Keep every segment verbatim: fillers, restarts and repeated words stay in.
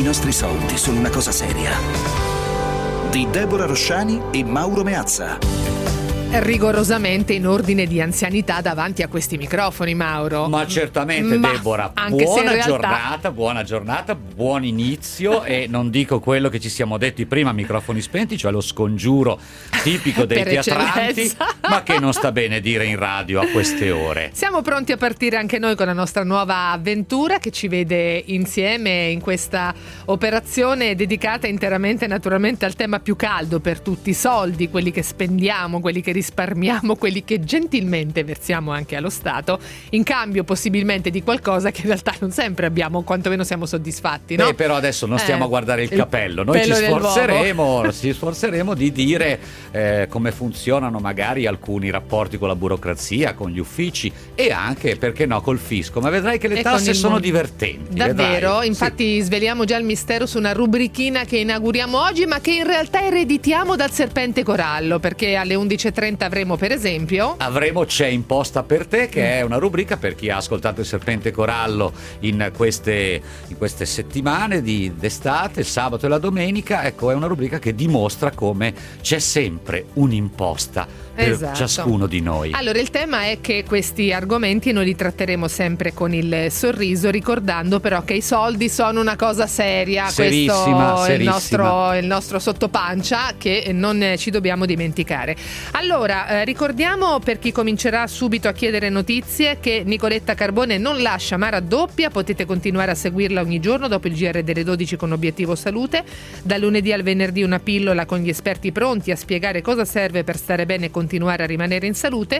nostri soldi sono una cosa seria. Di Deborah Rosciani e Mauro Meazza. Rigorosamente in ordine di anzianità davanti a questi microfoni, Mauro. Ma certamente, Ma Deborah, anche buona se in realtà... giornata, buona giornata, buon inizio. E non dico quello che ci siamo detti prima a microfoni spenti, cioè lo scongiuro tipico dei Per teatranti, eccellenza. ma che non sta bene dire in radio a queste ore. Siamo pronti a partire anche noi con la nostra nuova avventura che ci vede insieme in questa operazione dedicata interamente naturalmente al tema più caldo per tutti: i soldi, quelli che spendiamo, quelli che risparmiamo, quelli che gentilmente versiamo anche allo Stato, in cambio possibilmente di qualcosa che in realtà non sempre abbiamo, quantomeno siamo soddisfatti, no? Beh, però adesso non stiamo Eh, a guardare il il capello, noi ci pelo nell'uovo. sforzeremo, ci sforzeremo di dire eh, come funzionano magari alcuni rapporti con la burocrazia, con gli uffici e anche, perché no, col fisco, ma vedrai che le E con tasse il sono mon- divertenti. Davvero? vedrai. Infatti sveliamo già il mistero su una rubrichina che inauguriamo oggi, ma che in realtà ereditiamo dal Serpente Corallo, perché alle undici e trenta avremo per esempio... Avremo C'è imposta per te, che è una rubrica per chi ha ascoltato il Serpente Corallo in queste, in queste settimane di d'estate, il sabato e la domenica. Ecco, è una rubrica che dimostra come c'è sempre un'imposta per Esatto. ciascuno di noi. Allora, il tema è che questi argomenti noi li tratteremo sempre con il sorriso, ricordando però che i soldi sono una cosa seria. Serissima, Questo è il serissima. nostro, il nostro sottopancia che non ci dobbiamo dimenticare. Allora, eh, ricordiamo per chi comincerà subito a chiedere notizie che Nicoletta Carbone non lascia ma raddoppia. Potete continuare a seguirla ogni giorno dopo il G R delle dodici con Obiettivo Salute. Da lunedì al venerdì una pillola con gli esperti pronti a spiegare cosa serve per stare bene e continuare a rimanere in salute.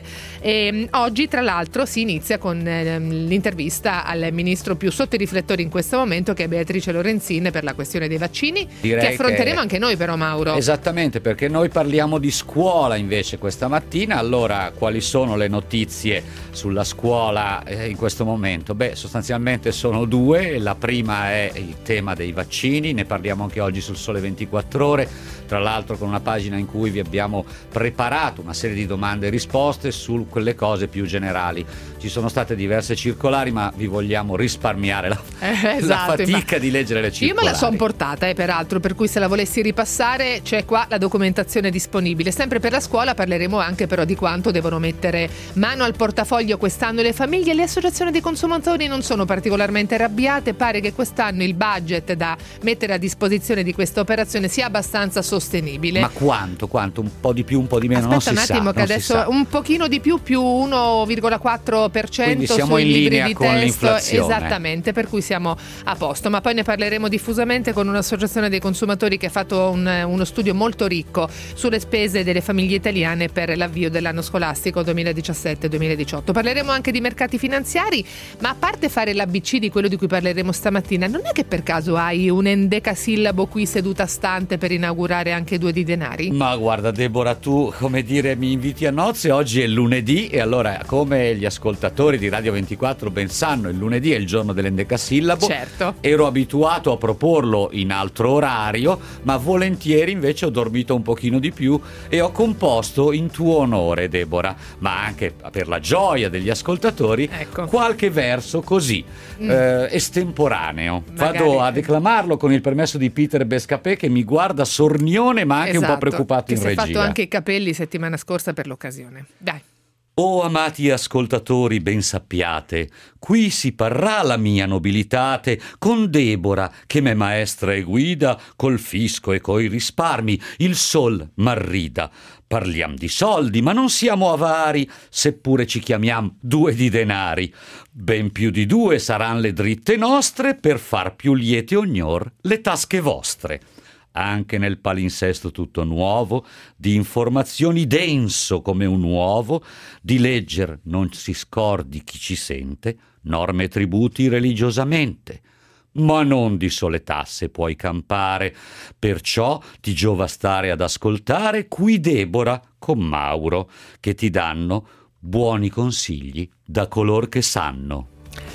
E oggi tra l'altro si inizia con eh, l'intervista al ministro più sotto i riflettori in questo momento, che è Beatrice Lorenzin, per la questione dei vaccini. Direi che affronteremo che... anche noi però, Mauro. Esattamente, perché noi parliamo di scuola invece questa mattina. Allora, quali sono le notizie sulla scuola eh, in questo momento? Beh, sostanzialmente sono due. La prima è il tema dei vaccini, ne parliamo anche oggi sul Sole ventiquattro Ore, tra l'altro con una pagina in cui vi abbiamo preparato una serie di domande e risposte su quelle cose più generali. Ci sono state diverse circolari, ma vi vogliamo risparmiare la, Eh, esatto, la fatica infatti. di leggere le circolari. Io me la sono portata, eh, peraltro, per cui se la volessi ripassare c'è qua la documentazione disponibile. Sempre per la scuola parleremo anche però di quanto devono mettere mano al portafoglio quest'anno le famiglie. Le associazioni dei consumatori non sono particolarmente arrabbiate, pare che quest'anno il budget da mettere a disposizione di questa operazione sia abbastanza sostenibile. Ma quanto? Quanto? Un po' di più, un po' di meno? Aspetta non un si attimo sa, che non si adesso sa. un pochino di più, più uno virgola quattro per cento Quindi siamo sui in libri linea di con testo. l'inflazione. Esattamente, per cui siamo a posto, ma poi ne parleremo diffusamente con un'associazione dei consumatori che ha fatto un, uno studio molto ricco sulle spese delle famiglie italiane per l'avvio dell'anno scolastico duemiladiciassette duemiladiciotto. Parleremo anche di mercati finanziari, ma a parte fare l'A B C di quello di cui parleremo stamattina, non è che per caso hai un endecasillabo qui seduta stante per inaugurare anche due di denari? Ma guarda, Deborah, tu, come dire, mi inviti a nozze. Oggi è lunedì e allora, come gli ascoltatori di Radio ventiquattro ben sanno, il lunedì è il giorno dell'endecasillabo. Certo. Ero abituato a proporlo in altro orario, ma volentieri invece ho dormito un pochino di più e ho composto in tuo onore, Deborah, ma anche per la gioia degli ascoltatori, Ecco. qualche verso così Mm. eh, estemporaneo. Magari. Vado a declamarlo con il permesso di Peter Bescapè, che mi guarda sornione ma anche un po' Esatto, preoccupato che in si è regia. fatto anche i capelli settimana scorsa per l'occasione. Dai. O amati ascoltatori, ben sappiate, qui si parrà la mia nobilitate con Deborah, che m'è maestra e guida, col fisco e coi risparmi, il sol m'arrida. Parliam di soldi, ma non siamo avari, seppure ci chiamiam due di denari. Ben più di due saran le dritte nostre, per far più liete ognor le tasche vostre. Anche nel palinsesto tutto nuovo, di informazioni denso come un uovo, di legger non si scordi chi ci sente, norme e tributi religiosamente. Ma non di sole tasse puoi campare, perciò ti giova stare ad ascoltare qui Deborah con Mauro, che ti danno buoni consigli da color che sanno.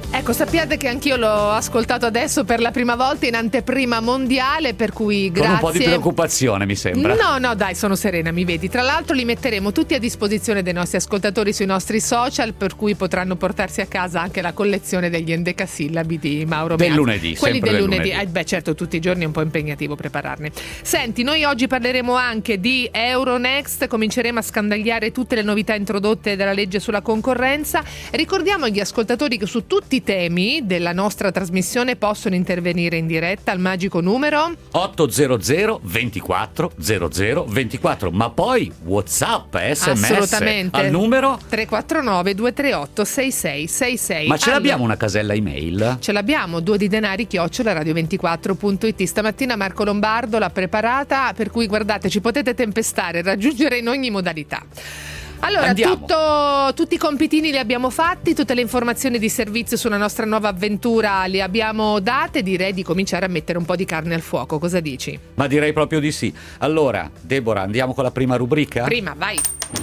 Ecco, sappiate che anch'io l'ho ascoltato adesso per la prima volta in anteprima mondiale, per cui grazie. Con un po' di preoccupazione, mi sembra. No, no, dai, sono serena, mi vedi. Tra l'altro li metteremo tutti a disposizione dei nostri ascoltatori sui nostri social, per cui potranno portarsi a casa anche la collezione degli endecasillabi di Mauro Del Meazza. lunedì, Quelli sempre del del lunedì. lunedì. Eh, beh, certo, tutti i giorni è un po' impegnativo prepararne. Senti, noi oggi parleremo anche di Euronext, cominceremo a scandagliare tutte le novità introdotte dalla legge sulla concorrenza. Ricordiamo agli ascoltatori che su tutti i temi della nostra trasmissione possono intervenire in diretta al magico numero ottocento ventiquattro zero zero ventiquattro, ma poi WhatsApp, S M S assolutamente al numero tre quattro nove due tre otto sei sei sei sei. Ma ce Allora, l'abbiamo una casella email? ce l'abbiamo, due di denari chiocciola radio ventiquattro punto it. Stamattina Marco Lombardo l'ha preparata, per cui guardate, ci potete tempestare, raggiungere in ogni modalità. Allora, tutto, tutti i compitini li abbiamo fatti, tutte le informazioni di servizio sulla nostra nuova avventura le abbiamo date. Direi di cominciare a mettere un po' di carne al fuoco, cosa dici? Ma direi proprio di sì. Allora, Deborah, andiamo con la prima rubrica? Prima, vai.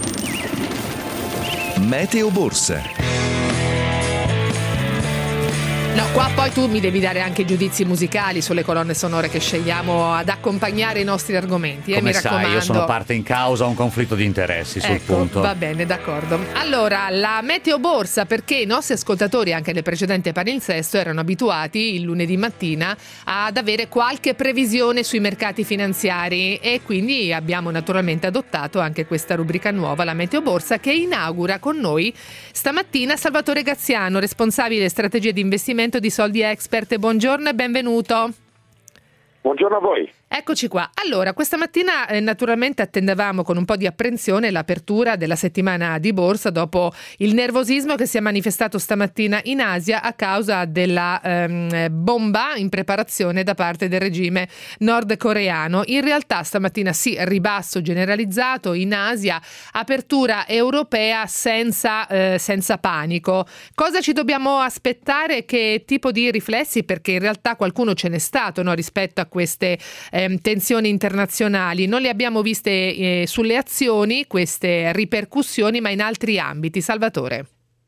Meteo Borsa. No, qua poi tu mi devi dare anche giudizi musicali sulle colonne sonore che scegliamo ad accompagnare i nostri argomenti. Eh, Come mi sai, raccomando. io sono parte in causa, ho un conflitto di interessi sul Ecco, punto. va bene, d'accordo. Allora, la meteo borsa, perché i nostri ascoltatori anche nel precedente palinsesto erano abituati il lunedì mattina ad avere qualche previsione sui mercati finanziari, e quindi abbiamo naturalmente adottato anche questa rubrica nuova, la meteo borsa, che inaugura con noi stamattina Salvatore Gaziano, responsabile strategia di investimento di Soldi Expert. Buongiorno e benvenuto. Buongiorno a voi. Eccoci qua. Allora, questa mattina eh, naturalmente attendevamo con un po' di apprensione l'apertura della settimana di borsa dopo il nervosismo che si è manifestato stamattina in Asia a causa della ehm, bomba in preparazione da parte del regime nordcoreano. In realtà stamattina sì, ribasso generalizzato in Asia, apertura europea senza, eh, senza panico. Cosa ci dobbiamo aspettare? Che tipo di riflessi? Perché in realtà qualcuno ce n'è stato, no, rispetto a queste eh, tensioni internazionali. Non le abbiamo viste eh, sulle azioni queste ripercussioni, ma in altri ambiti. Salvatore.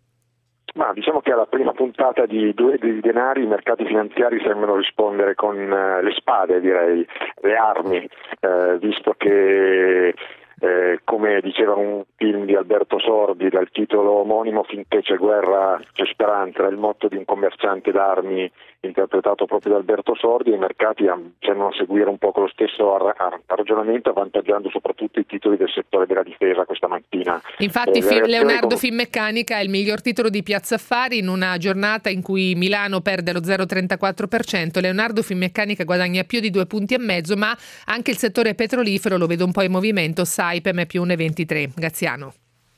Ma diciamo che alla prima puntata di Due di denari i mercati finanziari sembrano rispondere con uh, le spade, direi, le armi, uh, visto che Eh, come diceva un film di Alberto Sordi dal titolo omonimo, finché c'è guerra c'è speranza, era il motto di un commerciante d'armi interpretato proprio da Alberto Sordi, e i mercati sembrano seguire un po' con lo stesso ar- ar- ragionamento, avvantaggiando soprattutto i titoli del settore della difesa questa mattina. Infatti eh, Film, Leonardo com- Finmeccanica è il miglior titolo di Piazza Affari in una giornata in cui Milano perde lo zero virgola trentaquattro per cento. Leonardo Finmeccanica guadagna più di due punti e mezzo, ma anche il settore petrolifero lo vedo un po' in movimento. Saipem è più uno virgola ventitré. Gaziano.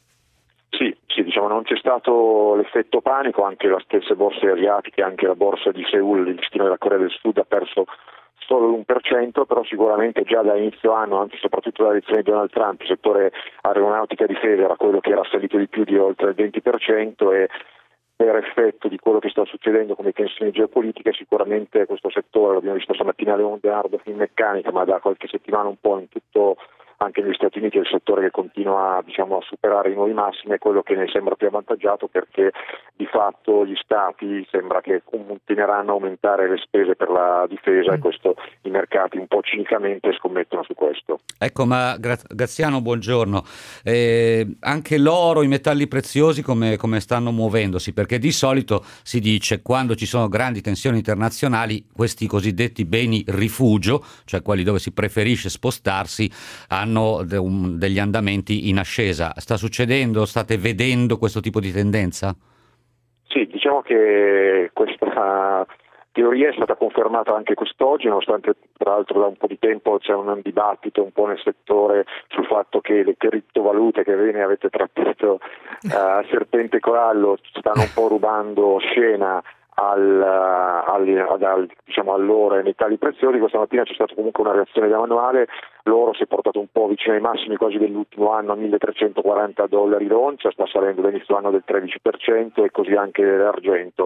Sì, sì, diciamo non c'è stato l'effetto panico, anche le stesse borse asiatiche, anche la borsa di Seoul, il listino della Corea del Sud, ha perso solo l'uno per cento, però sicuramente già da inizio anno, anzi soprattutto dalle elezioni di Donald Trump, il settore aeronautica e difesa era quello che era salito di più, di oltre il venti per cento, e per effetto di quello che sta succedendo come tensioni geopolitiche sicuramente questo settore, l'abbiamo visto stamattina a Leonardo Finmeccanica, ma da qualche settimana un po' in tutto, anche negli Stati Uniti, è il settore che continua, diciamo, a superare i nuovi massimi, è quello che ne sembra più avvantaggiato, perché di fatto gli stati sembra che continueranno a aumentare le spese per la difesa, mm. e questo i mercati un po' cinicamente scommettono su questo. Ecco, ma Gra- Graziano, buongiorno. Eh, anche l'oro, i metalli preziosi come, come stanno muovendosi? Perché di solito si dice, quando ci sono grandi tensioni internazionali, questi cosiddetti beni rifugio, cioè quelli dove si preferisce spostarsi, hanno De un, degli andamenti in ascesa. Sta succedendo? State vedendo questo tipo di tendenza? Sì, diciamo che questa teoria è stata confermata anche quest'oggi, nonostante tra l'altro da un po' di tempo c'è un dibattito un po' nel settore sul fatto che le criptovalute che voi ne avete trattato a uh, Serpente Corallo stanno un po' rubando scena al, al, al, diciamo all'oro e ai metalli preziosi. Questa mattina c'è stata comunque una reazione da manuale, l'oro si è portato un po' vicino ai massimi quasi dell'ultimo anno a milletrecentoquaranta dollari l'oncia, sta salendo da inizio anno del tredici per cento, e così anche l'argento,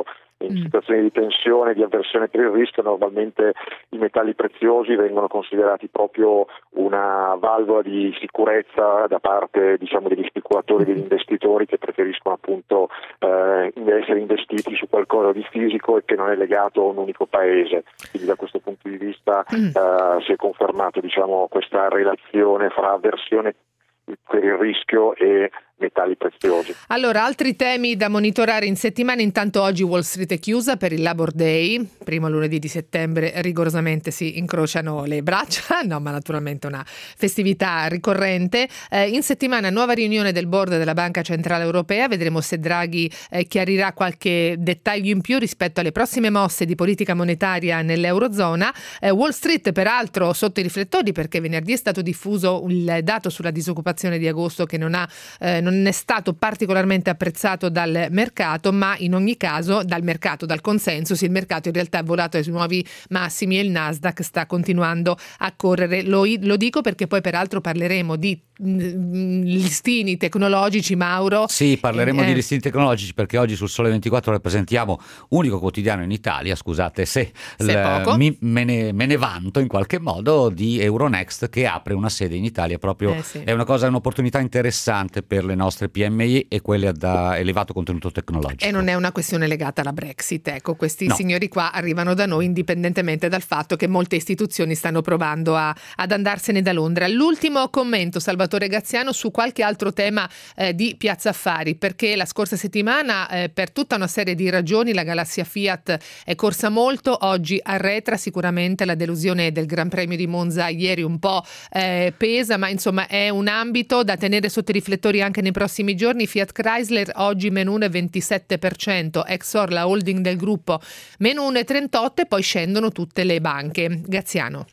in situazioni di tensione, di avversione per il rischio, normalmente i metalli preziosi vengono considerati proprio una valvola di sicurezza da parte, diciamo, degli speculatori, degli investitori che preferiscono appunto eh, essere investiti su qualcosa di fisico e che non è legato a un unico paese. Quindi da questo punto di vista mm. eh, si è confermato, diciamo, questa relazione fra avversione per il rischio e metalli preziosi. Allora, altri temi da monitorare in settimana. Intanto oggi Wall Street è chiusa per il Labor Day, primo lunedì di settembre, rigorosamente si incrociano le braccia, no, ma naturalmente una festività ricorrente. Eh, in settimana nuova riunione del board della Banca Centrale Europea, vedremo se Draghi eh, chiarirà qualche dettaglio in più rispetto alle prossime mosse di politica monetaria nell'Eurozona. Eh, Wall Street peraltro sotto i riflettori perché venerdì è stato diffuso il dato sulla disoccupazione di agosto che non ha eh, non è stato particolarmente apprezzato dal mercato, ma in ogni caso dal mercato, dal consensus, il mercato in realtà è volato ai nuovi massimi e il Nasdaq sta continuando a correre. Lo, lo dico perché poi peraltro parleremo di mh, listini tecnologici, Mauro. Sì, parleremo eh, di listini tecnologici perché oggi sul Sole ventiquattro rappresentiamo unico quotidiano in Italia, scusate se, se l- mi, me, ne, me ne vanto in qualche modo, di Euronext che apre una sede in Italia proprio, eh sì. È una cosa, è un'opportunità interessante per le nostre P M I e quelle ad elevato contenuto tecnologico. E non è una questione legata alla Brexit, ecco, questi no. signori qua arrivano da noi indipendentemente dal fatto che molte istituzioni stanno provando a, ad andarsene da Londra. L'ultimo commento, Salvatore Graziano, su qualche altro tema eh, di Piazza Affari, perché la scorsa settimana eh, per tutta una serie di ragioni la galassia Fiat è corsa molto, oggi arretra, sicuramente la delusione del Gran Premio di Monza ieri un po' eh, pesa, ma insomma è un ambito da tenere sotto i riflettori anche nei prossimi giorni. Fiat Chrysler oggi meno uno virgola ventisette per cento, Exor la holding del gruppo meno uno virgola trentotto e poi scendono tutte le banche. Graziano.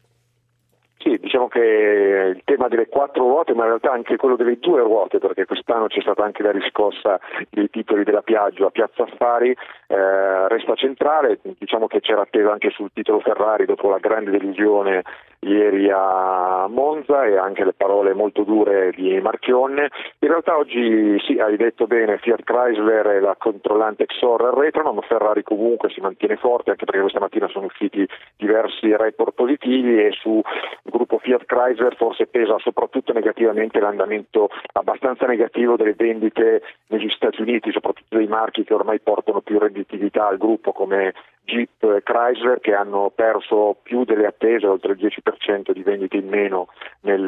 Sì, diciamo che il tema delle quattro ruote, ma in realtà anche quello delle due ruote, perché quest'anno c'è stata anche la riscossa dei titoli della Piaggio a Piazza Affari, eh, resta centrale. Diciamo che c'era attesa anche sul titolo Ferrari dopo la grande delusione ieri a Monza e anche le parole molto dure di Marchionne. In realtà oggi sì, hai detto bene, Fiat Chrysler e la controllante Exor arretrano, ma Ferrari comunque si mantiene forte, anche perché questa mattina sono usciti diversi report positivi e su gruppo Fiat Chrysler forse pesa soprattutto negativamente l'andamento abbastanza negativo delle vendite negli Stati Uniti, soprattutto dei marchi che ormai portano più redditività al gruppo come Jeep e Chrysler, che hanno perso più delle attese, oltre il dieci per cento di vendite in meno nel,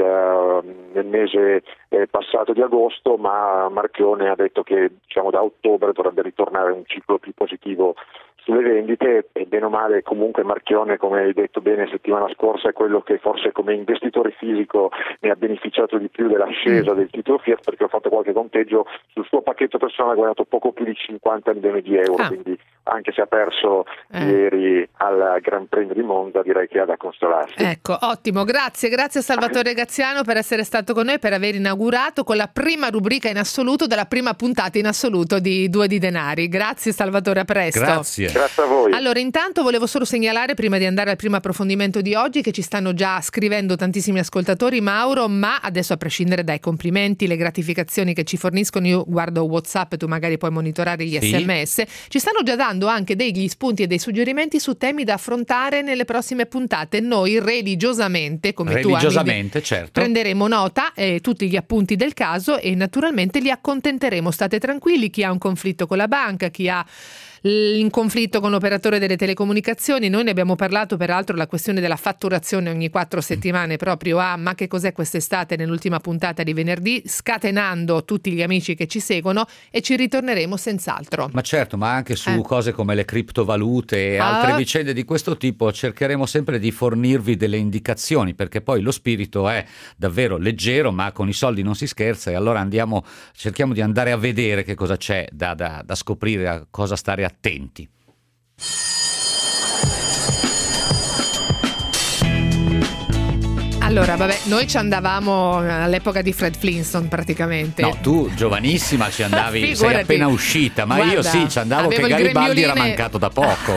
nel mese eh, passato di agosto, ma Marchione ha detto che diciamo da ottobre dovrebbe ritornare un ciclo più positivo sulle vendite e bene o male comunque Marchione, come hai detto bene settimana scorsa, è quello che forse come investitore fisico ne ha beneficiato di più dell'ascesa del titolo Fiat, perché ho fatto qualche conteggio sul suo pacchetto personale, ha guadagnato poco più di cinquanta milioni di euro, ah. quindi anche se ha perso eh. ieri al Gran Premio di Monza direi che ha da consolarsi. Ecco, ottimo, grazie, grazie a Salvatore Graziano per essere stato con noi, per aver inaugurato con la prima rubrica in assoluto della prima puntata in assoluto di Due di Denari. Grazie Salvatore, a presto. Grazie. Grazie a voi. Allora, intanto volevo solo segnalare, prima di andare al primo approfondimento di oggi, che ci stanno già scrivendo tantissimi ascoltatori, Mauro, ma adesso a prescindere dai complimenti, le gratificazioni che ci forniscono, io guardo WhatsApp, tu magari puoi monitorare gli sì. sms, ci stanno già dando anche degli spunti e dei suggerimenti su temi da affrontare nelle prossime puntate. Noi religiosamente, come religiosamente, tu certo, prenderemo nota e eh, tutti gli appunti del caso e naturalmente li accontenteremo. State tranquilli, chi ha un conflitto con la banca, chi ha in conflitto con l'operatore delle telecomunicazioni. Noi ne abbiamo parlato, peraltro, la questione della fatturazione ogni quattro settimane proprio a Ma che cos'è quest'estate, nell'ultima puntata di venerdì, scatenando tutti gli amici che ci seguono, e ci ritorneremo senz'altro. Ma certo, ma anche su eh. cose come le criptovalute e ah. altre vicende di questo tipo cercheremo sempre di fornirvi delle indicazioni, perché poi lo spirito è davvero leggero, ma con i soldi non si scherza, e allora andiamo, cerchiamo di andare a vedere che cosa c'è da, da, da scoprire, a cosa stare attenti. Allora, vabbè, noi ci andavamo all'epoca di Fred Flintstone praticamente. No, tu giovanissima ci andavi, sei appena uscita, ma Guarda, io sì, ci andavo che Garibaldi era mancato da poco.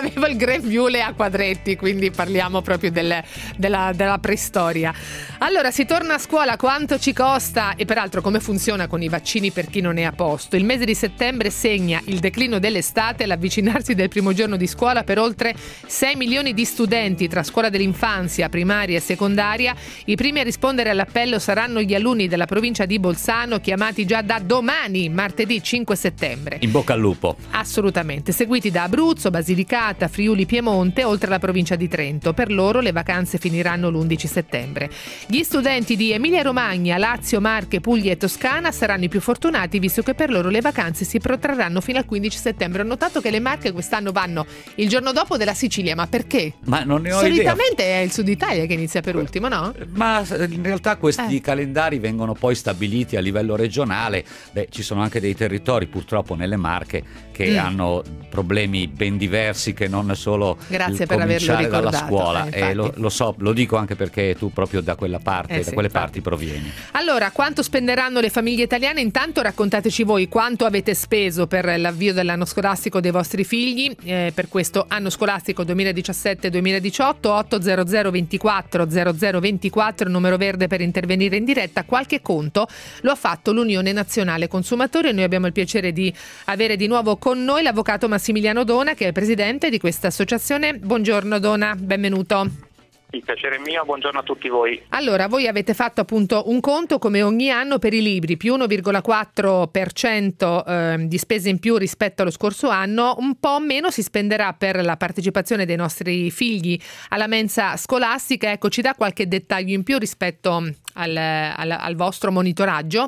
avevo il grembiule a quadretti, quindi parliamo proprio del, della, della preistoria. Allora, si torna a scuola, quanto ci costa e peraltro come funziona con i vaccini per chi non è a posto. Il mese di settembre segna il declino dell'estate e l'avvicinarsi del primo giorno di scuola per oltre sei milioni di studenti tra scuola dell'infanzia, primaria e secondaria. I primi a rispondere all'appello saranno gli alunni della provincia di Bolzano, chiamati già da domani, martedì cinque settembre. In bocca al lupo. Assolutamente, seguiti da Abruzzo, Basilicata, Friuli Piemonte, oltre alla provincia di Trento. Per loro le vacanze finiranno l'undici settembre. Gli studenti di Emilia Romagna, Lazio, Marche, Puglia e Toscana saranno i più fortunati, visto che per loro le vacanze si protrarranno fino al quindici settembre. Ho notato che le Marche quest'anno vanno il giorno dopo della Sicilia, ma perché? Ma non ne ho Solitamente idea. è il Sud Italia che inizia per ultimo, no? Ma in realtà questi Eh. calendari vengono poi stabiliti a livello regionale. Beh, ci sono anche dei territori purtroppo nelle Marche che Mm. hanno problemi ben diversi, che non solo Grazie il per averlo cominciare dalla ricordato, scuola. eh, E lo, infatti. lo so, lo dico anche perché tu proprio da quella parte, Eh da sì, quelle infatti. parti provieni. Allora, quanto spenderanno le famiglie italiane? Intanto raccontateci voi quanto avete speso per l'avvio dell'anno scolastico dei vostri figli, eh, per questo anno scolastico duemiladiciassette duemiladiciotto. Otto zero zero ventiquattro zero zero ventiquattro, numero verde per intervenire in diretta. Qualche conto lo ha fatto l'Unione Nazionale Consumatori e noi abbiamo il piacere di avere di nuovo con noi l'avvocato Massimiliano Dona, che è il presidente di questa associazione. Buongiorno Dona, benvenuto. Il piacere è mio, buongiorno a tutti voi. Allora, voi avete fatto appunto un conto come ogni anno per i libri, più uno virgola quattro per cento eh, di spese in più rispetto allo scorso anno. Un po' meno si spenderà per la partecipazione dei nostri figli alla mensa scolastica. Ecco, ci dà qualche dettaglio in più rispetto al, al, al vostro monitoraggio?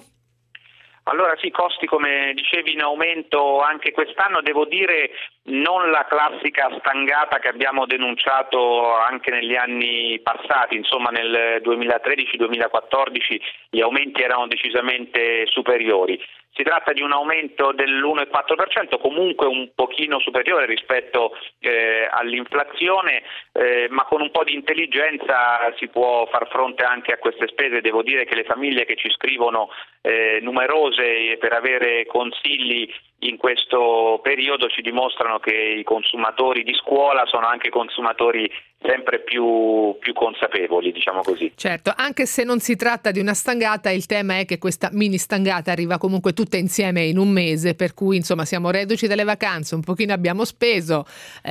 Allora sì, costi come dicevi in aumento anche quest'anno, devo dire non la classica stangata che abbiamo denunciato anche negli anni passati, insomma nel duemilatredici duemilaquattordici gli aumenti erano decisamente superiori. Si tratta di un aumento dell'uno virgola quattro per cento, comunque un pochino superiore rispetto eh, all'inflazione, eh, ma con un po' di intelligenza si può far fronte anche a queste spese. Devo dire che le famiglie che ci scrivono eh, numerose per avere consigli in questo periodo ci dimostrano che i consumatori di scuola sono anche consumatori sempre più, più consapevoli, diciamo così. Certo, anche se non si tratta di una stangata, il tema è che questa mini stangata arriva comunque tutta insieme in un mese, per cui insomma siamo reduci dalle vacanze, un pochino abbiamo speso.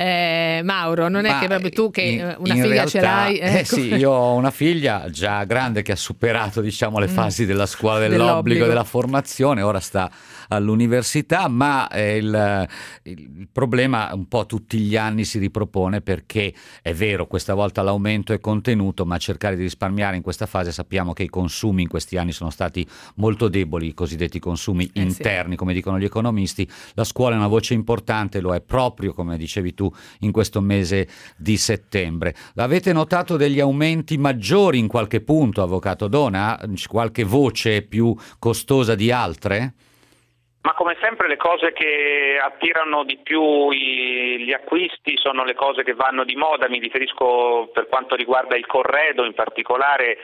Eh, Mauro, non è Ma che proprio tu che in- una in figlia realtà, ce l'hai? Eh ecco. sì, io ho una figlia già grande che ha superato, diciamo, le Mm. fasi della scuola dell'obbligo, Dell'obbligo. della formazione, ora sta all'università, ma eh, il, il problema un po' tutti gli anni si ripropone, perché è vero, questa volta l'aumento è contenuto, ma cercare di risparmiare in questa fase, sappiamo che i consumi in questi anni sono stati molto deboli, i cosiddetti consumi Eh sì. interni, come dicono gli economisti. La scuola è una voce importante, lo è proprio, come dicevi tu, in questo mese di settembre. Avete notato degli aumenti maggiori in qualche punto, avvocato Dona? Qualche voce più costosa di altre? Ma come sempre le cose che attirano di più i, gli acquisti sono le cose che vanno di moda. Mi riferisco, per quanto riguarda il corredo, in particolare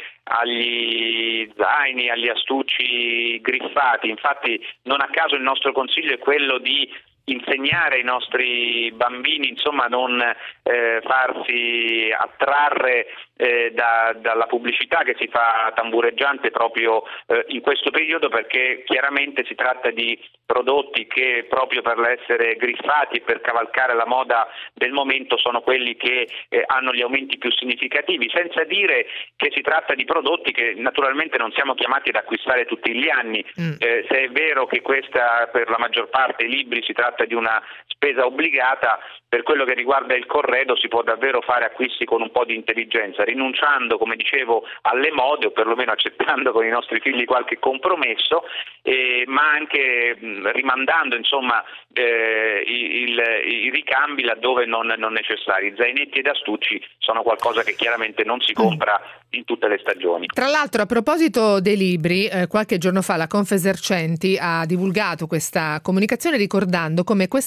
agli zaini, agli astucci griffati. Infatti non a caso il nostro consiglio è quello di insegnare ai nostri bambini, insomma, non eh, farsi attrarre eh, da, dalla pubblicità che si fa tambureggiante proprio eh, in questo periodo, perché chiaramente si tratta di prodotti che proprio per essere griffati e per cavalcare la moda del momento sono quelli che eh, hanno gli aumenti più significativi, senza dire che si tratta di prodotti che naturalmente non siamo chiamati ad acquistare tutti gli anni. Mm. Eh, se è vero che questa per la maggior parte dei libri si tratta di una spesa obbligata, per quello che riguarda il corredo si può davvero fare acquisti con un po' di intelligenza, rinunciando, come dicevo, alle mode, o perlomeno accettando con i nostri figli qualche compromesso, eh, ma anche mh, rimandando insomma eh, il, i ricambi laddove non, non necessari. Zainetti ed astucci sono qualcosa che chiaramente non si compra in tutte le stagioni. Tra l'altro, a proposito dei libri, eh, qualche giorno fa la Confesercenti ha divulgato questa comunicazione ricordando come quest'anno per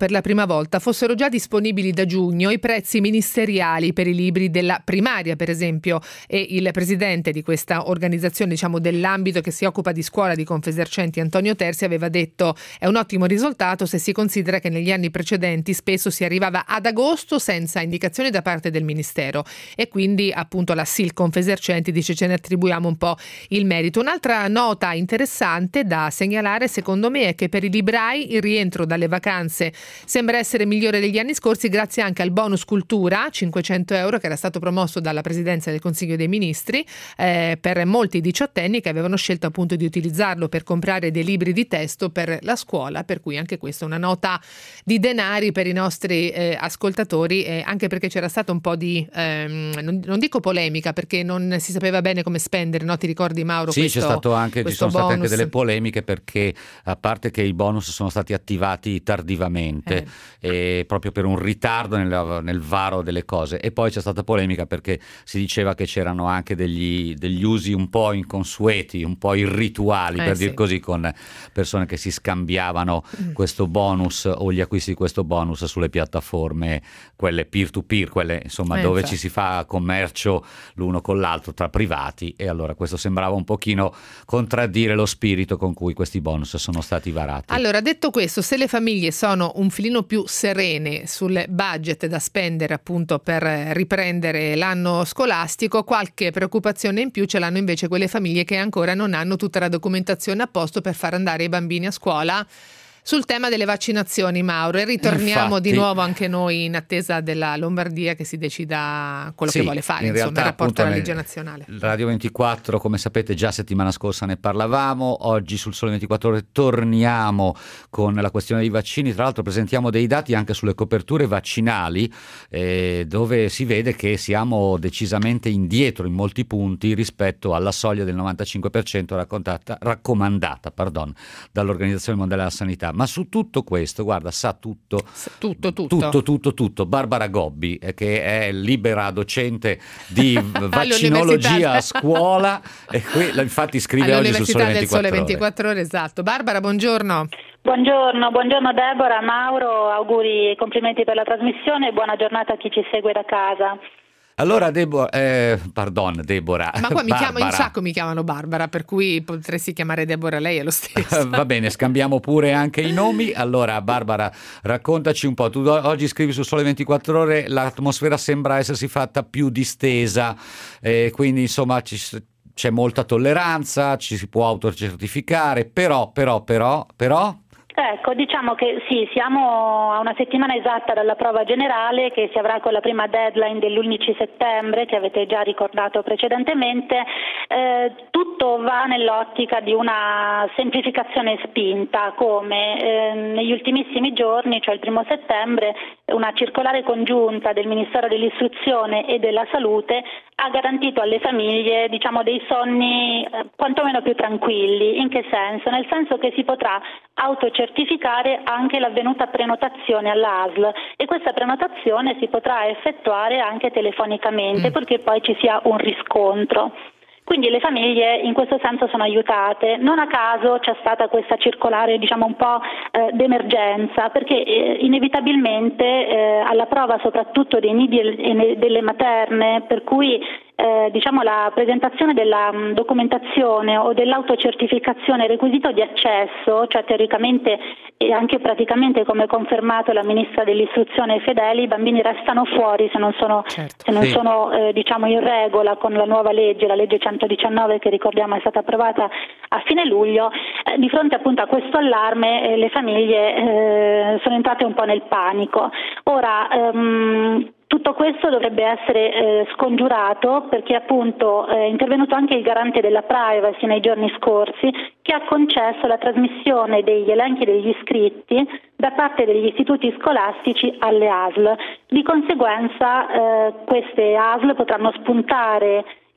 per la prima volta fossero già disponibili da giugno i prezzi ministeriali per i libri della primaria, per esempio, e il presidente di questa organizzazione, diciamo dell'ambito che si occupa di scuola di Confesercenti, Antonio Terzi, aveva detto: è un ottimo risultato se si considera che negli anni precedenti spesso si arrivava ad agosto senza indicazioni da parte del Ministero, e quindi appunto la S I L Confesercenti dice ce ne attribuiamo un po' il merito. Un'altra nota interessante da segnalare secondo me è che per i librai il rientro dalle vacanze sembra essere migliore degli anni scorsi, grazie anche al bonus cultura cinquecento euro che era stato promosso dalla Presidenza del Consiglio dei Ministri eh, per molti diciottenni che avevano scelto appunto di utilizzarlo per comprare dei libri di testo per la scuola, per cui anche questa è una nota di denari per i nostri eh, ascoltatori, eh, anche perché c'era stato un po' di ehm, non, non dico polemica, perché non si sapeva bene come spendere, no? Ti ricordi, Mauro? Sì, questo, c'è stato anche, ci sono bonus. state anche delle polemiche, perché a parte che i bonus sono stati attivati tardivamente eh. e proprio per un ritardo nel, nel varo delle cose, e poi c'è stata polemica perché si diceva che c'erano anche degli, degli usi un po' inconsueti, un po' irrituali, eh, per sì. dir così, con persone che si scambiavano mm. questo bonus o gli acquisti di questo bonus sulle piattaforme, quelle peer to peer, quelle insomma eh, dove infatti. ci si fa commercio l'uno con l'altro tra privati, e allora questo sembrava un pochino contraddire lo spirito con cui questi bonus sono stati varati. Allora, detto questo, se le famiglie sono un filino più serene sul budget da spendere appunto per riprendere l'anno scolastico, qualche preoccupazione in più ce l'hanno invece quelle famiglie che ancora non hanno tutta la documentazione a posto per far andare i bambini a scuola. Sul tema delle vaccinazioni, Mauro, e ritorniamo Infatti, di nuovo anche noi in attesa della Lombardia che si decida quello sì, che vuole fare, in insomma, realtà, in rapporto alla nel, legge nazionale. Radio ventiquattro, come sapete, già settimana scorsa ne parlavamo, oggi sul Sole ventiquattro Ore torniamo con la questione dei vaccini. Tra l'altro presentiamo dei dati anche sulle coperture vaccinali, eh, dove si vede che siamo decisamente indietro in molti punti rispetto alla soglia del novantacinque per cento raccontata, raccomandata pardon, dall'Organizzazione Mondiale della Sanità. Ma su tutto questo, guarda, sa tutto, tutto, tutto, tutto, tutto, tutto. Barbara Gobbi, eh, che è libera docente di vaccinologia a scuola, e qui infatti scrive oggi sul Sole ventiquattro, del Sole ventiquattro Ore. Esatto. Barbara, buongiorno. Buongiorno, buongiorno Deborah, Mauro, auguri e complimenti per la trasmissione e buona giornata a chi ci segue da casa. Allora, Debo- eh, pardon, Deborah. Ma qua mi chiamano un sacco, mi chiamano Barbara, per cui potresti chiamare Deborah, lei è lo stesso. Va bene, scambiamo pure anche i nomi. Allora, Barbara, raccontaci un po'. Tu oggi scrivi su Sole ventiquattro Ore, l'atmosfera sembra essersi fatta più distesa, eh, quindi insomma ci, c'è molta tolleranza, ci si può autocertificare, però, però, però, però... Ecco, diciamo che sì, siamo a una settimana esatta dalla prova generale che si avrà con la prima deadline dell'undici settembre, che avete già ricordato precedentemente. Eh, tutto va nell'ottica di una semplificazione spinta, come eh, negli ultimissimi giorni, cioè il primo settembre, una circolare congiunta del Ministero dell'Istruzione e della Salute ha garantito alle famiglie, diciamo, dei sonni eh, quantomeno più tranquilli. In che senso? Nel senso che si potrà autocertificare anche l'avvenuta prenotazione all'A S L, e questa prenotazione si potrà effettuare anche telefonicamente, mm. perché poi ci sia un riscontro. Quindi le famiglie in questo senso sono aiutate. Non a caso c'è stata questa circolare, diciamo, un po' eh, d'emergenza, perché eh, inevitabilmente eh, alla prova soprattutto dei nidi e delle materne, per cui eh, diciamo la presentazione della mh, documentazione o dell'autocertificazione requisito di accesso, cioè teoricamente e anche praticamente, come confermato la ministra dell'istruzione Fedeli, i bambini restano fuori se non sono, certo. se non sì. sono eh, diciamo in regola con la nuova legge, la legge centodiciannove, che ricordiamo è stata approvata a fine luglio. Eh, di fronte appunto a questo allarme eh, le famiglie eh, sono entrate un po' nel panico. Ora ehm, tutto questo dovrebbe essere eh, scongiurato, perché appunto è intervenuto anche il garante della privacy nei giorni scorsi, che ha concesso la trasmissione degli elenchi degli iscritti da parte degli istituti scolastici alle A S L. Di conseguenza eh, queste A S L potranno spuntare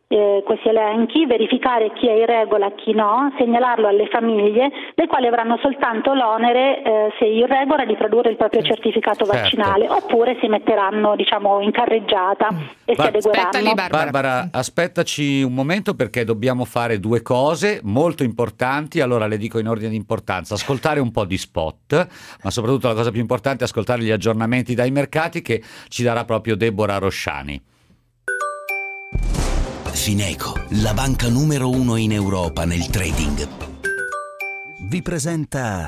eh, questi elenchi, verificare chi è in regola, chi no, segnalarlo alle famiglie, le quali avranno soltanto l'onere, eh, se in regola, di produrre il proprio certificato vaccinale, certo. Oppure si metteranno, diciamo, in carreggiata e Bar- si adegueranno. Aspetta lì, Barbara. Barbara, aspettaci un momento, perché dobbiamo fare due cose molto importanti. Allora le dico in ordine di importanza: ascoltare un po' di spot, ma soprattutto la cosa più importante è ascoltare gli aggiornamenti dai mercati che ci darà proprio Deborah Rosciani. Fineco, la banca numero uno in Europa nel trading, vi presenta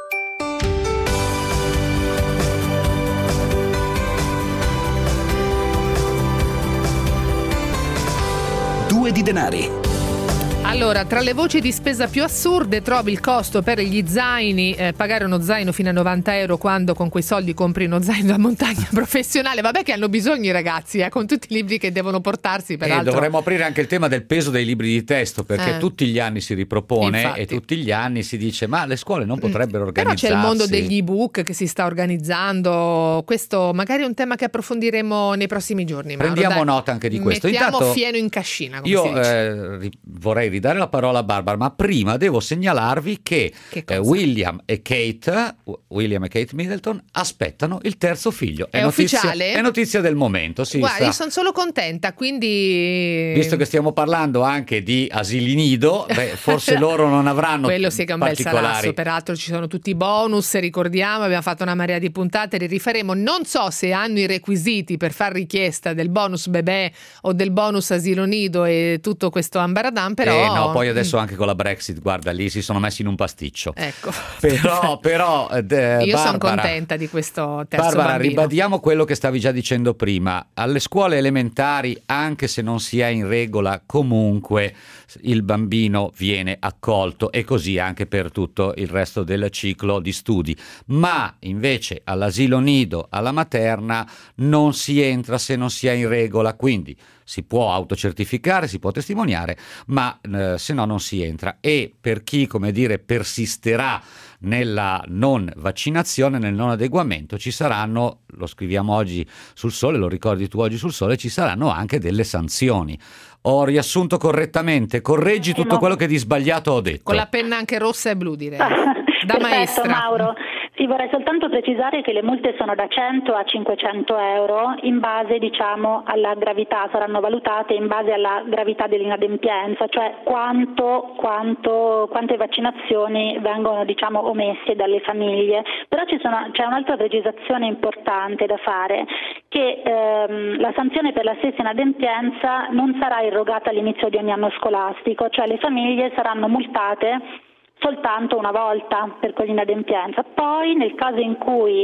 Due di denari. Allora, tra le voci di spesa più assurde trovi il costo per gli zaini, eh, pagare uno zaino fino a novanta euro quando con quei soldi compri uno zaino da montagna professionale. Vabbè che hanno bisogno i ragazzi, eh, con tutti i libri che devono portarsi, peraltro. E dovremmo aprire anche il tema del peso dei libri di testo, perché eh. tutti gli anni si ripropone. Infatti. E tutti gli anni si dice ma le scuole non potrebbero organizzarsi. Però c'è il mondo degli ebook che si sta organizzando, questo magari è un tema che approfondiremo nei prossimi giorni. Mauro. Prendiamo Dai, nota anche di questo. Mettiamo Intanto, fieno in cascina, come io si dice. Eh, vorrei ridare la parola a Barbara, ma prima devo segnalarvi che, che eh, William e Kate William e Kate Middleton aspettano il terzo figlio. È, è notizia, ufficiale? È notizia del momento, sì. Guarda, sta. io sono solo contenta, quindi visto che stiamo parlando anche di asili nido, beh, forse loro non avranno quello sì che è un bel particolari. salasso. Peraltro ci sono tutti i bonus, ricordiamo, abbiamo fatto una marea di puntate, li rifaremo. Non so se hanno i requisiti per far richiesta del bonus bebè o del bonus asilo nido e tutto questo ambaradam, però eh no, poi adesso anche con la Brexit, guarda, lì si sono messi in un pasticcio. Ecco. Però, però eh, io sono Barbara, contenta di questo terzo Barbara, bambino. ribadiamo quello che stavi già dicendo prima. Alle scuole elementari, anche se non si è in regola, comunque il bambino viene accolto, e così anche per tutto il resto del ciclo di studi. Ma invece all'asilo nido, alla materna, non si entra se non si è in regola, quindi si può autocertificare, si può testimoniare, ma eh, se no non si entra. E per chi, come dire, persisterà nella non vaccinazione, nel non adeguamento, ci saranno, lo scriviamo oggi sul Sole, lo ricordi tu oggi sul Sole, ci saranno anche delle sanzioni. Ho riassunto correttamente? Correggi tutto quello che di sbagliato ho detto. Con la penna anche rossa e blu, direi. Da Perfetto, maestra. Mauro. Sì, vorrei soltanto precisare che le multe sono da cento a cinquecento euro in base, diciamo, alla gravità, saranno valutate in base alla gravità dell'inadempienza, cioè quanto, quanto, quante vaccinazioni vengono, diciamo, omesse dalle famiglie. Però ci sono, c'è un'altra precisazione importante da fare, che ehm, la sanzione per la stessa inadempienza non sarà erogata all'inizio di ogni anno scolastico, cioè le famiglie saranno multate soltanto una volta per quell'inadempienza. Poi nel caso in cui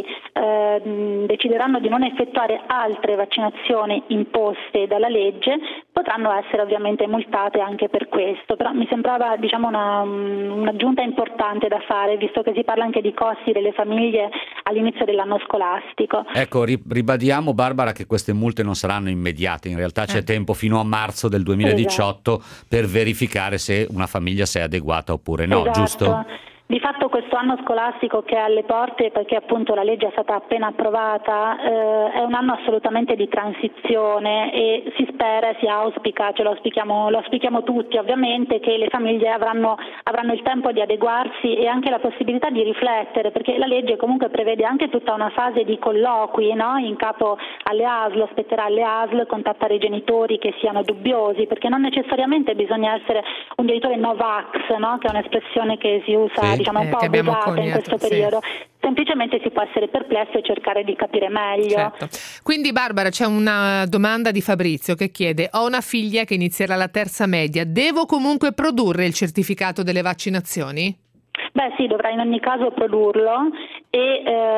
eh, decideranno di non effettuare altre vaccinazioni imposte dalla legge, potranno essere ovviamente multate anche per questo. Però mi sembrava, diciamo, una, un'aggiunta importante da fare, visto che si parla anche di costi delle famiglie all'inizio dell'anno scolastico. Ecco, ribadiamo, Barbara, che queste multe non saranno immediate, in realtà c'è eh. tempo fino a marzo del duemiladiciotto esatto. per verificare se una famiglia si è adeguata oppure no, esatto. giusto? Di fatto questo anno scolastico che è alle porte, perché appunto la legge è stata appena approvata, eh, è un anno assolutamente di transizione e si spera, si auspica, ce lo auspichiamo, lo auspichiamo tutti ovviamente, che le famiglie avranno, avranno il tempo di adeguarsi e anche la possibilità di riflettere, perché la legge comunque prevede anche tutta una fase di colloqui, no? In capo alle A S L, spetterà alle A S L contattare i genitori che siano dubbiosi, perché non necessariamente bisogna essere un genitore Novax, no? Che è un'espressione che si usa sì. diciamo un eh, po' abusata in questo periodo. Sì. Semplicemente si può essere perplesso e cercare di capire meglio. Certo. Quindi Barbara, c'è una domanda di Fabrizio che chiede: ho una figlia che inizierà la terza media, devo comunque produrre il certificato delle vaccinazioni? Beh sì, dovrà in ogni caso produrlo e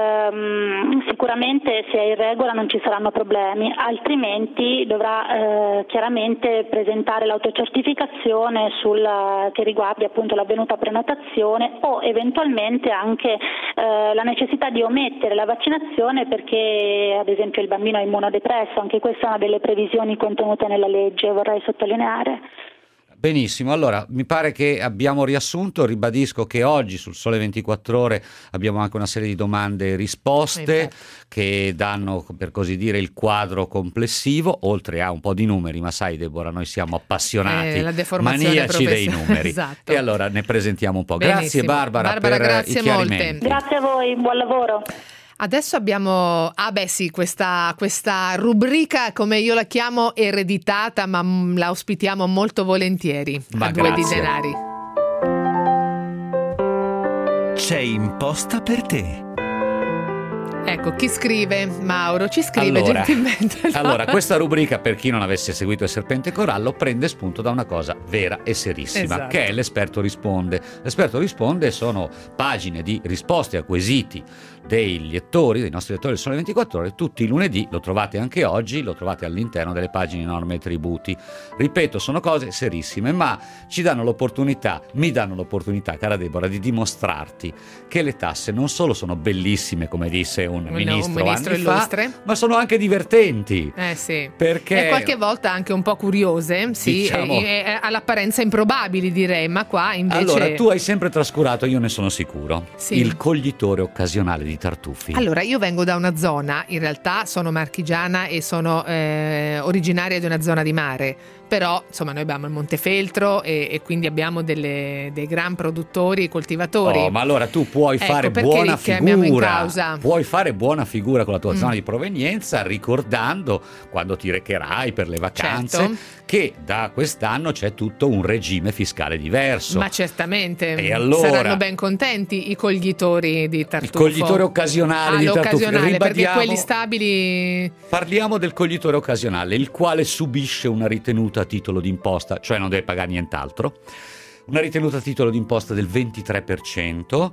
ehm, sicuramente se è in regola non ci saranno problemi, altrimenti dovrà eh, chiaramente presentare l'autocertificazione sul, che riguardi appunto l'avvenuta prenotazione o eventualmente anche eh, la necessità di omettere la vaccinazione perché ad esempio il bambino è immunodepresso, anche questa è una delle previsioni contenute nella legge, vorrei sottolineare. Benissimo, allora mi pare che abbiamo riassunto, ribadisco che oggi sul Sole ventiquattro Ore abbiamo anche una serie di domande e risposte Infatti. che danno, per così dire, il quadro complessivo, oltre a un po' di numeri, ma sai Deborah, noi siamo appassionati, Eh, la deformazione maniaci dei professionale. numeri. Esatto. E allora ne presentiamo un po'. Benissimo. Grazie Barbara, Barbara, per grazie i chiarimenti. molte. Grazie a voi, buon lavoro. Adesso abbiamo, ah beh sì, questa, questa rubrica, come io la chiamo, ereditata, ma mm, la ospitiamo molto volentieri. Ma a due di grazie. denari. C'è imposta per te. Ecco, chi scrive? Mauro ci scrive Allora, gentilmente. no? allora, questa rubrica, per chi non avesse seguito Il Serpente Corallo, prende spunto da una cosa vera e serissima, Esatto. che è l'Esperto Risponde. L'Esperto Risponde sono pagine di risposte a quesiti dei lettori, dei nostri lettori del Sole ventiquattro Ore, tutti i lunedì, lo trovate anche oggi, lo trovate all'interno delle pagine norme e tributi. Ripeto, sono cose serissime, ma ci danno l'opportunità, mi danno l'opportunità, cara Deborah, di dimostrarti che le tasse non solo sono bellissime, come disse un Un- ministro, un ministro anni illustre. fa, ma sono anche divertenti. Eh sì. Perché E qualche volta anche un po' curiose, sì, Diciamo- e- e- all'apparenza improbabili direi, ma qua invece... allora tu hai sempre trascurato, io ne sono sicuro, Sì. il coglitore occasionale di tartufi. Allora, io vengo da una zona, in realtà sono marchigiana e sono eh, originaria di una zona di mare, però insomma noi abbiamo il Montefeltro e, e quindi abbiamo delle, dei gran produttori e coltivatori. Oh, ma allora tu puoi Ecco, fare perché buona chiamiamo in figura, causa? puoi fare buona figura con la tua Mm. zona di provenienza, ricordando quando ti recherai per le vacanze Certo. che da quest'anno c'è tutto un regime fiscale diverso. Ma certamente E allora? saranno ben contenti i coglitori di Il tartufo. coglitore occasionale Ah, di tartufi. l'occasionale, perché Ribadiamo- quelli stabili... Parliamo del coglitore occasionale, il quale subisce una ritenuta a titolo d'imposta, cioè non deve pagare nient'altro. Una ritenuta a titolo d'imposta del ventitré per cento,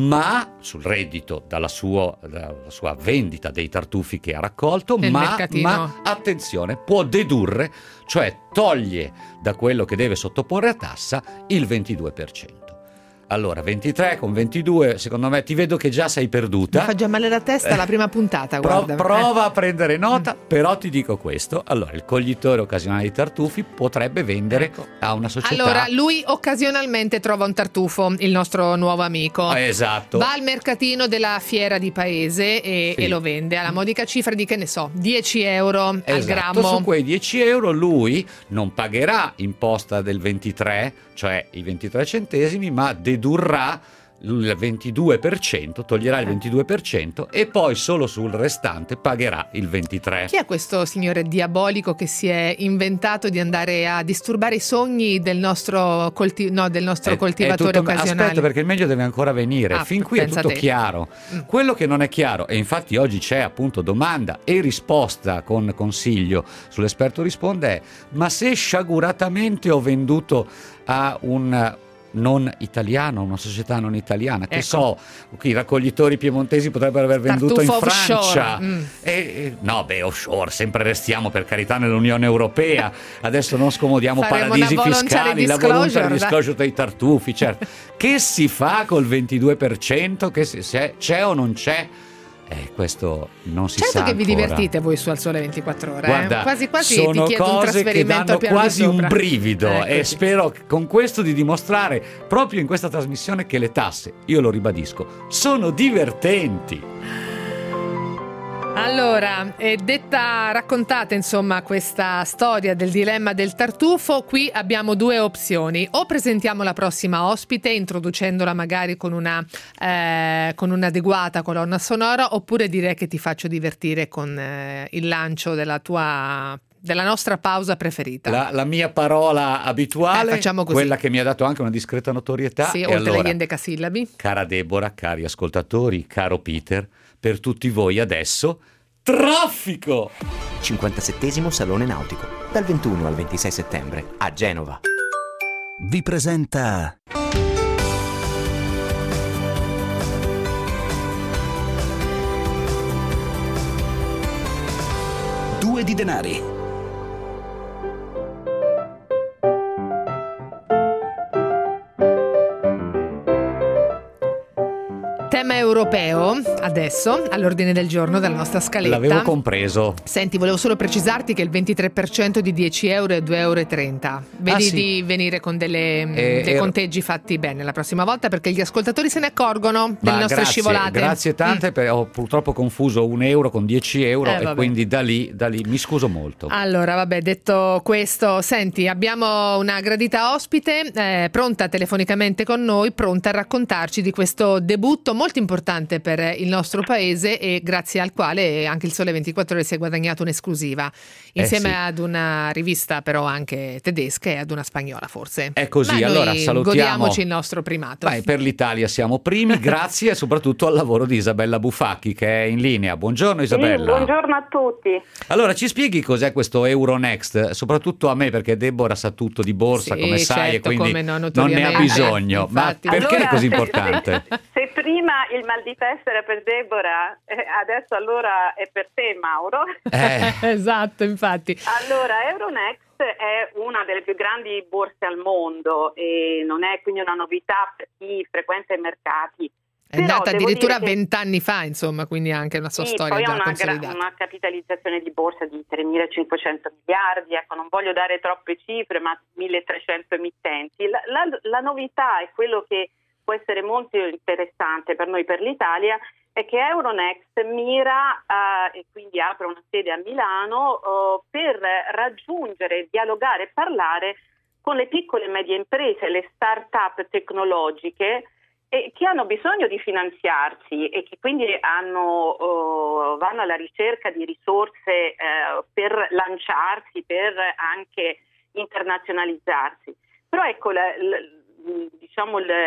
ma sul reddito dalla sua, dalla sua vendita dei tartufi che ha raccolto, Nel ma, mercatino. ma attenzione, può dedurre, cioè toglie da quello che deve sottoporre a tassa il ventidue per cento. Allora, ventitré con ventidue, secondo me, ti vedo che già sei Mi perduta. fa già male la testa la prima puntata, Pro- guarda. prova a prendere nota, però ti dico questo. Allora, il coglitore occasionale di tartufi potrebbe vendere Ecco. a una società. Allora, lui occasionalmente trova un tartufo, il nostro nuovo amico. Ah, esatto. Va al mercatino della fiera di paese e, Sì. e lo vende alla modica cifra di, che ne so, dieci euro al Esatto, grammo. su quei dieci euro lui non pagherà imposta del ventitré, cioè i ventitré centesimi, ma dedurrà il ventidue per cento, toglierà il ventidue per cento e poi solo sul restante pagherà il ventitré. Chi è questo signore diabolico che si è inventato di andare a disturbare i sogni del nostro, colti- no, del nostro È- è coltivatore tutto- occasionale? Aspetta, perché il meglio deve ancora venire. Ah, fin qui è pensa tutto te. chiaro. Mm. Quello che non è chiaro, e infatti oggi c'è appunto domanda e risposta con consiglio sull'Esperto Risponde, è: ma se sciaguratamente ho venduto a un non italiano, una società non italiana, che Ecco. so, i raccoglitori piemontesi potrebbero aver venduto Tartufo in Francia. offshore. Mm. E, e- no, beh, offshore, sempre restiamo per carità nell'Unione Europea. Adesso non scomodiamo Faremo paradisi una voluntary fiscali, la disclosure, voluntary dai. disclosure dei tartufi, certo. Che si fa col ventidue per cento? Che se, se c'è o non c'è? Eh, questo non si Certo sa che vi ancora. divertite voi su Al Sole ventiquattro Ore, Guarda, eh? quasi quasi sono ti chiedo un cose che trasferimento danno al piano quasi di un sopra. brivido Ecco, e sì. spero con questo di dimostrare proprio in questa trasmissione che le tasse, io lo ribadisco, sono divertenti. Allora, è detta, raccontata insomma questa storia del dilemma del tartufo, qui abbiamo due opzioni: o presentiamo la prossima ospite introducendola magari con una eh, con un'adeguata colonna sonora, oppure direi che ti faccio divertire con eh, il lancio della tua della nostra pausa preferita. La, la mia parola abituale, Eh, facciamo così. quella che mi ha dato anche una discreta notorietà. Sì, e oltre allora, agli endecasillabi. cara Deborah, cari ascoltatori, caro Peter, per tutti voi adesso, traffico! cinquantasettesimo Salone Nautico, dal ventuno al ventisei settembre a Genova. Vi presenta Due di denari. tema europeo adesso all'ordine del giorno della nostra scaletta. L'avevo compreso. Senti, volevo solo precisarti che il ventitré per cento di dieci euro è due euro e trenta. Vedi ah, sì. di venire con delle, eh, dei er... conteggi fatti bene la prossima volta, perché gli ascoltatori se ne accorgono delle Ma nostre grazie, scivolate. Grazie tante, mm. per, ho purtroppo confuso un euro con dieci euro eh, e quindi da lì, da lì mi scuso molto. Allora, vabbè, detto questo, senti, abbiamo una gradita ospite eh, pronta telefonicamente con noi, pronta a raccontarci di questo debutto molto importante per il nostro paese e grazie al quale anche il Sole ventiquattro Ore si è guadagnato un'esclusiva insieme eh sì. ad una rivista però anche tedesca e ad una spagnola forse. È così, Ma allora noi salutiamo. Godiamoci il nostro primato. Beh, per l'Italia siamo primi, grazie soprattutto al lavoro di Isabella Bufacchi che è in linea. Buongiorno Isabella. Sì, buongiorno a tutti. Allora ci spieghi cos'è questo Euronext, soprattutto a me perché Deborah sa tutto di borsa, sì, come sai, certo, e quindi come no, non ne ha bisogno. Infatti. Ma perché allora, è così importante? Se, se prima il mal di testa era per Deborah, eh, adesso allora è per te, Mauro. Eh. Esatto, infatti. Allora, Euronext è una delle più grandi borse al mondo e non è quindi una novità per chi frequenta i mercati. È nata addirittura che... vent'anni fa, insomma, quindi anche una sua sì, storia poi già ha una, consolidata. gra- una capitalizzazione di borsa di tremilacinquecento miliardi, ecco, non voglio dare troppe cifre, ma milletrecento emittenti. La, la, la novità è quello che può essere molto interessante per noi, per l'Italia, è che Euronext mira uh, e quindi apre una sede a Milano uh, per raggiungere, dialogare e parlare con le piccole e medie imprese, le start-up tecnologiche, e che hanno bisogno di finanziarsi e che quindi hanno, uh, vanno alla ricerca di risorse uh, per lanciarsi, per anche internazionalizzarsi. Però ecco, la, la, diciamo il,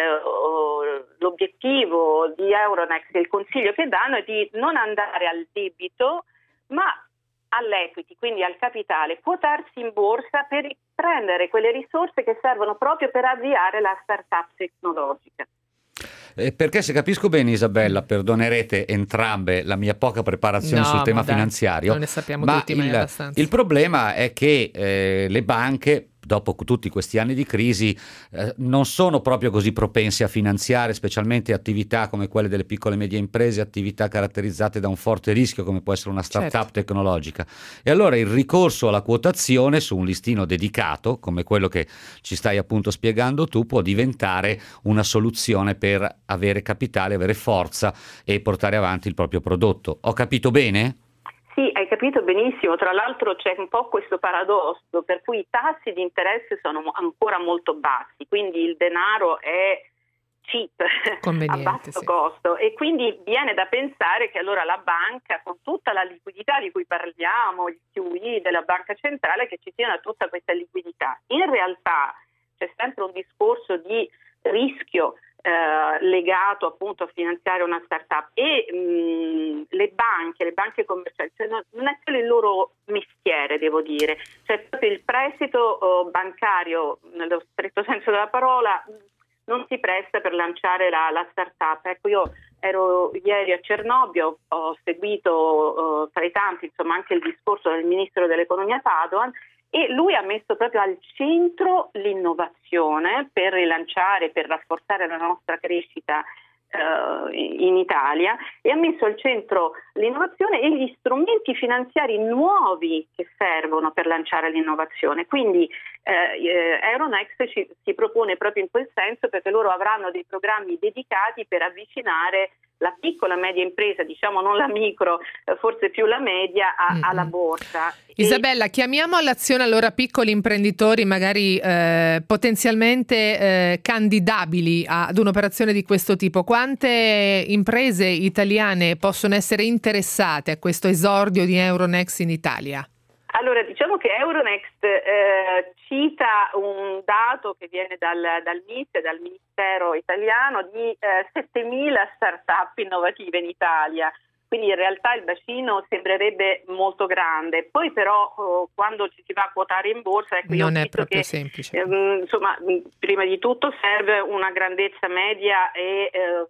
uh, l'obiettivo di Euronext e il consiglio che danno è di non andare al debito, ma all'equity, quindi al capitale, quotarsi in borsa per prendere quelle risorse che servono proprio per avviare la start-up tecnologica. Eh, perché se capisco bene Isabella, perdonerete entrambe la mia poca preparazione no, sul tema dai, finanziario, non ne sappiamo ma tutti, ma il, è abbastanza. il problema è che eh, le banche dopo tutti questi anni di crisi eh, non sono proprio così propense a finanziare specialmente attività come quelle delle piccole e medie imprese, attività caratterizzate da un forte rischio come può essere una start-up certo. tecnologica, e allora il ricorso alla quotazione su un listino dedicato come quello che ci stai appunto spiegando tu può diventare una soluzione per avere capitale, avere forza e portare avanti il proprio prodotto. Ho capito bene? Sì, hai capito benissimo. Tra l'altro c'è un po' questo paradosso per cui i tassi di interesse sono ancora molto bassi, quindi il denaro è cheap, a basso sì. costo, e quindi viene da pensare che allora la banca, con tutta la liquidità di cui parliamo, il Q E della banca centrale, che ci sia tutta questa liquidità. In realtà c'è sempre un discorso di rischio Eh, legato appunto a finanziare una startup e mh, le banche, le banche commerciali, cioè non, non è quello il loro mestiere, devo dire, cioè proprio il prestito oh, bancario nello stretto senso della parola non si presta per lanciare la, la startup. Ecco, io ero ieri a Cernobbio, ho, ho seguito oh, tra i tanti insomma anche il discorso del ministro dell'economia Padoan, e lui ha messo proprio al centro l'innovazione per rilanciare, per rafforzare la nostra crescita eh, in Italia, e ha messo al centro l'innovazione e gli strumenti finanziari nuovi che servono per lanciare l'innovazione. Quindi eh, Euronext ci, si propone proprio in quel senso, perché loro avranno dei programmi dedicati per avvicinare la piccola media impresa, diciamo non la micro, forse più la media, a, mm-hmm. alla borsa. Isabella, e... chiamiamo all'azione allora piccoli imprenditori magari eh, potenzialmente eh, candidabili ad un'operazione di questo tipo. Quante imprese italiane possono essere interessate a questo esordio di Euronext in Italia? Allora, diciamo che Euronext eh, cita un dato che viene dal, dal M I T, dal Ministero italiano, di eh, settemila start-up innovative in Italia, quindi in realtà il bacino sembrerebbe molto grande. Poi però oh, quando ci si va a quotare in borsa, ecco, non io è proprio che, semplice. Eh, insomma, prima di tutto serve una grandezza media e eh,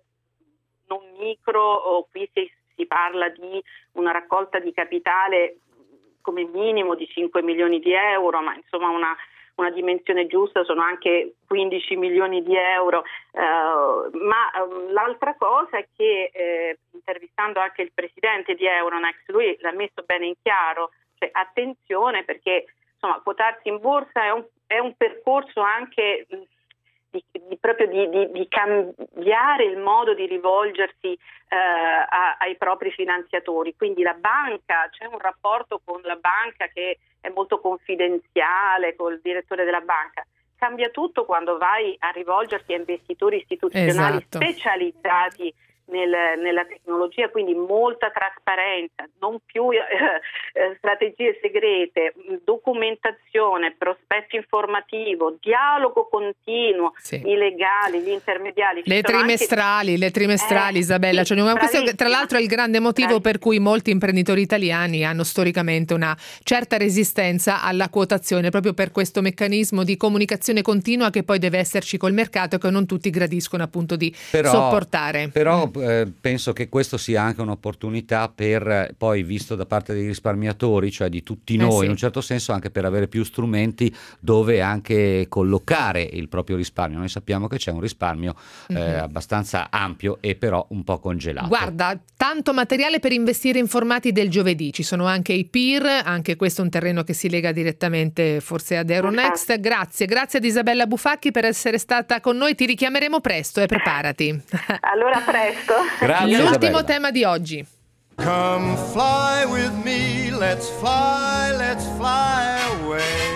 non micro, oh, qui si, si parla di una raccolta di capitale come minimo di cinque milioni di euro, ma insomma una, una dimensione giusta, sono anche quindici milioni di euro, uh, ma uh, l'altra cosa è che eh, intervistando anche il presidente di Euronext, lui l'ha messo bene in chiaro, cioè attenzione perché insomma quotarsi in borsa è un, è un percorso anche di, di proprio di, di, di cambiare il modo di rivolgersi eh, a, ai propri finanziatori, quindi la banca, c'è un rapporto con la banca che è molto confidenziale, col direttore della banca, cambia tutto quando vai a rivolgerti a investitori istituzionali esatto. specializzati nel, nella tecnologia, quindi molta trasparenza, non più eh, eh, strategie segrete, documentazione, prospetto informativo, dialogo continuo, sì. i legali, gli intermediari. Le trimestrali, anche... le trimestrali eh, Isabella, sì, cioè, questo tra l'altro è il grande motivo bravissima. per cui molti imprenditori italiani hanno storicamente una certa resistenza alla quotazione, proprio per questo meccanismo di comunicazione continua che poi deve esserci col mercato e che non tutti gradiscono appunto di però, sopportare. Però eh, penso che questo sia anche un'opportunità per eh, poi, visto da parte dei risparmiatori, cioè di tutti noi, eh sì. in un certo senso anche per avere più strumenti dove anche collocare il proprio risparmio. Noi sappiamo che c'è un risparmio eh, mm-hmm. abbastanza ampio e però un po' congelato. Guarda, tanto materiale per investire in formati del giovedì, ci sono anche i peer, anche questo è un terreno che si lega direttamente forse ad Euronext. Grazie, grazie ad Isabella Bufacchi per essere stata con noi, ti richiameremo presto e eh, preparati. Allora presto. Grazie, l'ultimo Isabella. tema di oggi. Come fly with me, let's fly, let's fly away.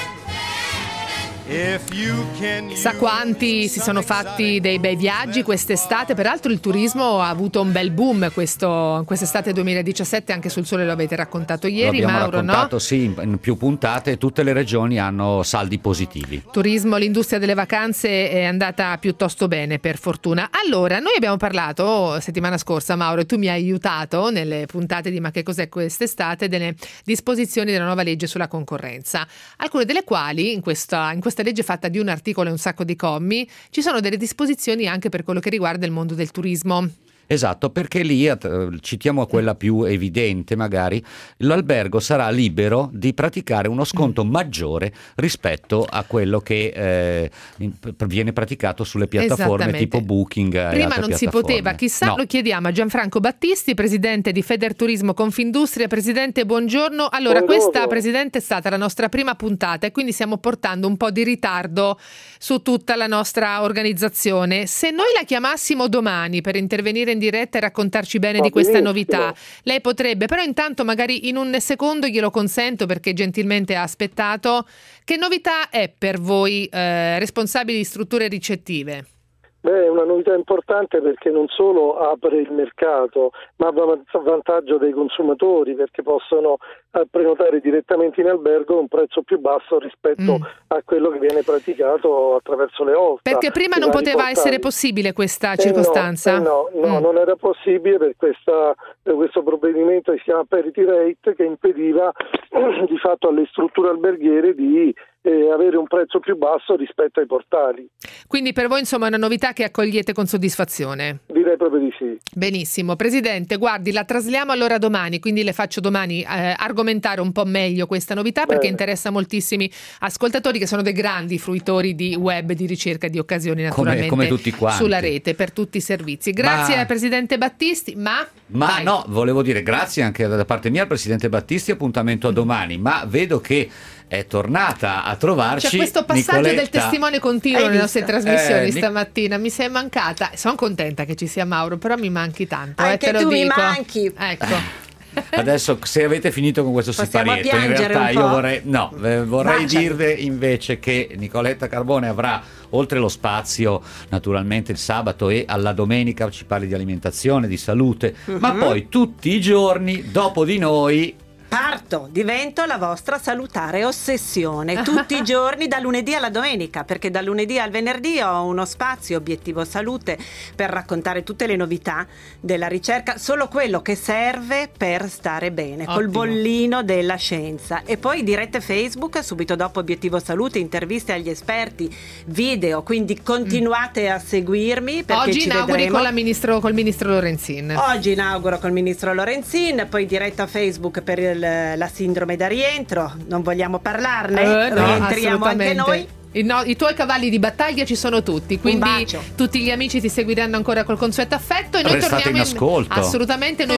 Sa quanti si sono fatti dei bei viaggi quest'estate, peraltro il turismo ha avuto un bel boom questo, quest'estate duemiladiciassette, anche sul Sole lo avete raccontato ieri, lo abbiamo Mauro, raccontato, no? Sì, in più puntate, tutte le regioni hanno saldi positivi. Turismo, l'industria delle vacanze è andata piuttosto bene, per fortuna. Allora, noi abbiamo parlato settimana scorsa, Mauro, e tu mi hai aiutato nelle puntate di Ma che cos'è quest'estate, delle disposizioni della nuova legge sulla concorrenza, alcune delle quali in questa, in questa legge fatta di un articolo e un sacco di commi ci sono delle disposizioni anche per quello che riguarda il mondo del turismo. Esatto, perché lì, citiamo quella più evidente magari, l'albergo sarà libero di praticare uno sconto maggiore rispetto a quello che eh, viene praticato sulle piattaforme tipo Booking e prima altre non si piattaforme. poteva, chissà, no. Lo chiediamo a Gianfranco Battisti, presidente di Federturismo Confindustria. Presidente, buongiorno. Allora, buongiorno. Questa, Presidente, è stata la nostra prima puntata e quindi stiamo portando un po' di ritardo su tutta la nostra organizzazione. Se noi la chiamassimo domani per intervenire in diretta e raccontarci bene Va di questa benissimo. novità, lei potrebbe, però intanto magari in un secondo glielo consento perché gentilmente ha aspettato. Che novità è per voi eh, responsabili di strutture ricettive? Beh, è una novità importante perché non solo apre il mercato, ma va a vantaggio dei consumatori perché possono prenotare direttamente in albergo a un prezzo più basso rispetto mm. a quello che viene praticato attraverso le O F T A. Perché prima non poteva portali. essere possibile questa eh circostanza? No, eh no, no mm. non era possibile per questa, per questo provvedimento che si chiama Parity Rate, che impediva di fatto alle strutture alberghiere di eh, avere un prezzo più basso rispetto ai portali. Quindi per voi insomma è una novità che accogliete con soddisfazione? Direi proprio di sì. Benissimo. Presidente, guardi, la trasliamo allora domani, quindi le faccio domani eh, argomentare un po' meglio questa novità. Bene. Perché interessa moltissimi ascoltatori che sono dei grandi fruitori di web, di ricerca, di occasioni naturalmente come, come tutti quanti. Sulla rete, per tutti i servizi. Grazie ma, al Presidente Battisti, ma... Ma vai. no, volevo dire grazie anche da parte mia al Presidente Battisti, appuntamento a domani, ma vedo che è tornata a trovarci. C'è questo passaggio Nicoletta. del testimone continuo Hai nelle visto? nostre trasmissioni Eh, stamattina, mi sei mancata. Sono contenta che ci sia Mauro, però mi manchi tanto. Anche eh, te tu lo mi dico. manchi. Ecco. Adesso se avete finito con questo Possiamo siparietto, in realtà un io po'? vorrei no, eh, vorrei Baciami. dirvi invece che Nicoletta Carbone avrà, oltre lo spazio naturalmente il sabato e alla domenica, ci parli di alimentazione, di salute, uh-huh. ma poi tutti i giorni dopo di noi parto, divento la vostra salutare ossessione tutti i giorni da lunedì alla domenica, perché da lunedì al venerdì ho uno spazio Obiettivo Salute per raccontare tutte le novità della ricerca, solo quello che serve per stare bene. Ottimo. Col bollino della scienza, e poi dirette Facebook subito dopo Obiettivo Salute, interviste agli esperti, video, quindi continuate mm. a seguirmi perché oggi ci inauguri vedremo. con la ministro, col ministro Lorenzin. Oggi inauguro col ministro Lorenzin, poi diretta Facebook per il la sindrome da rientro, non vogliamo parlarne, Eh, no, rientriamo anche noi. I, no, I tuoi cavalli di battaglia ci sono tutti, quindi tutti gli amici ti seguiranno ancora col consueto affetto e noi Restate torniamo in ascolto. assolutamente. Noi